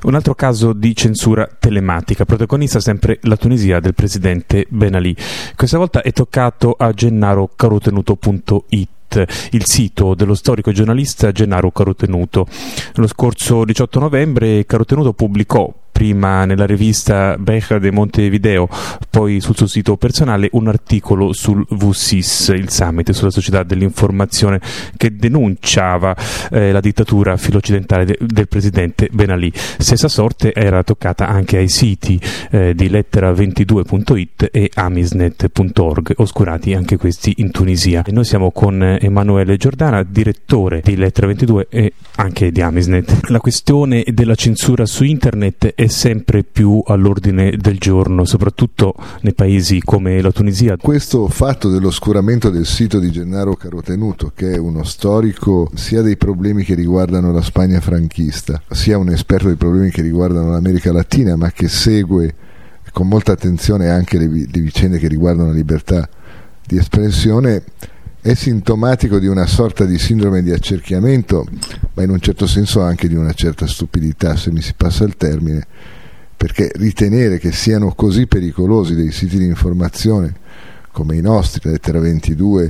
Un altro caso di censura telematica, protagonista sempre la Tunisia del presidente Ben Ali. Questa volta è toccato a gennarocarotenuto.it, il sito dello storico giornalista Gennaro Carotenuto. Lo scorso 18 novembre Carotenuto pubblicò prima nella rivista Beja de Montevideo, poi sul suo sito personale, un articolo sul VSIS, il summit sulla società dell'informazione, che denunciava la dittatura filo-occidentale del presidente Ben Ali. Stessa sorte era toccata anche ai siti di lettera22.it e amisnet.org, oscurati anche questi in Tunisia. E noi siamo con Emanuele Giordana, direttore di Lettera22 e anche di Amisnet. La questione della censura su internet è sempre più all'ordine del giorno, soprattutto nei paesi come la Tunisia. Questo fatto dell'oscuramento del sito di Gennaro Carotenuto, che è uno storico sia dei problemi che riguardano la Spagna franchista, sia un esperto dei problemi che riguardano l'America Latina, ma che segue con molta attenzione anche le vicende che riguardano la libertà di espressione, è sintomatico di una sorta di sindrome di accerchiamento, ma in un certo senso anche di una certa stupidità, se mi si passa il termine, perché ritenere che siano così pericolosi dei siti di informazione come i nostri, Lettera22,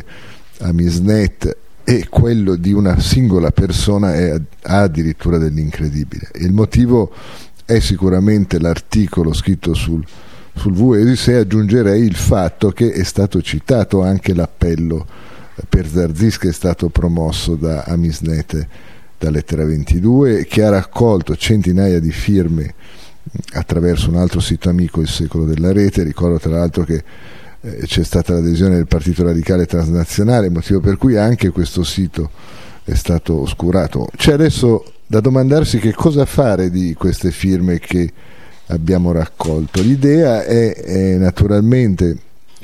Amisnet, e quello di una singola persona ha addirittura dell'incredibile. E il motivo è sicuramente l'articolo scritto sul Vuesis, e aggiungerei il fatto che è stato citato anche l'appello per Zarzis, che è stato promosso da Amisnet, da Lettera22, che ha raccolto centinaia di firme attraverso un altro sito amico, Il Secolo della Rete. Ricordo tra l'altro che c'è stata l'adesione del Partito Radicale Transnazionale, motivo per cui anche questo sito è stato oscurato. C'è adesso da domandarsi che cosa fare di queste firme che abbiamo raccolto. L'idea è naturalmente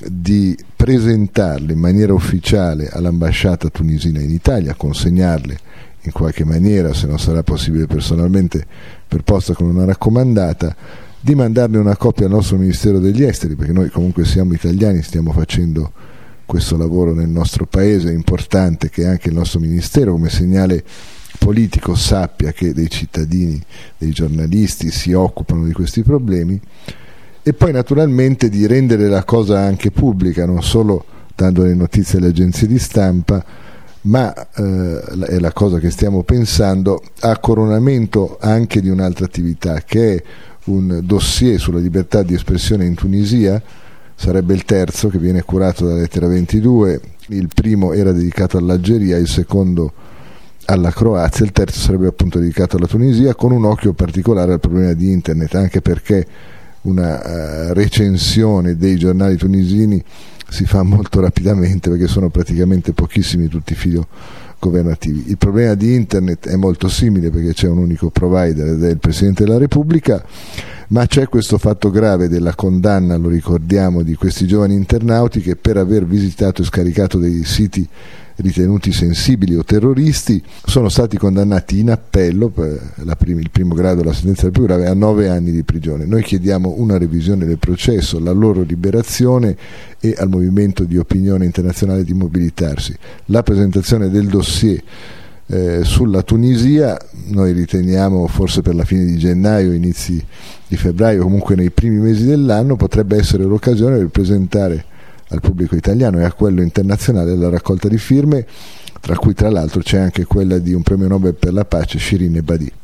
di presentarle in maniera ufficiale all'ambasciata tunisina in Italia, consegnarle in qualche maniera, se non sarà possibile personalmente per posta con una raccomandata, di mandarne una copia al nostro Ministero degli Esteri, perché noi comunque siamo italiani, stiamo facendo questo lavoro nel nostro paese. È importante che anche il nostro Ministero, come segnale politico, sappia che dei cittadini, dei giornalisti si occupano di questi problemi, e poi naturalmente di rendere la cosa anche pubblica, non solo dando le notizie alle agenzie di stampa, ma è la cosa che stiamo pensando, a coronamento anche di un'altra attività, che è un dossier sulla libertà di espressione in Tunisia. Sarebbe il terzo, che viene curato da Lettera22. Il primo era dedicato all'Algeria, il secondo alla Croazia, il terzo sarebbe appunto dedicato alla Tunisia, con un occhio particolare al problema di internet, anche perché una recensione dei giornali tunisini si fa molto rapidamente, perché sono praticamente pochissimi tutti i filo governativi. Il problema di internet è molto simile, perché c'è un unico provider ed è il Presidente della Repubblica, ma c'è questo fatto grave della condanna, lo ricordiamo, di questi giovani internauti che per aver visitato e scaricato dei siti ritenuti sensibili o terroristi sono stati condannati in appello per il primo grado, la sentenza più grave, a 9 anni di prigione. Noi chiediamo una revisione del processo, la loro liberazione, e al movimento di opinione internazionale di mobilitarsi. La presentazione del dossier sulla Tunisia noi riteniamo forse per la fine di gennaio, inizi di febbraio, comunque nei primi mesi dell'anno, potrebbe essere l'occasione per presentare al pubblico italiano e a quello internazionale la raccolta di firme, tra cui tra l'altro c'è anche quella di un premio Nobel per la pace, Shirin Ebadi.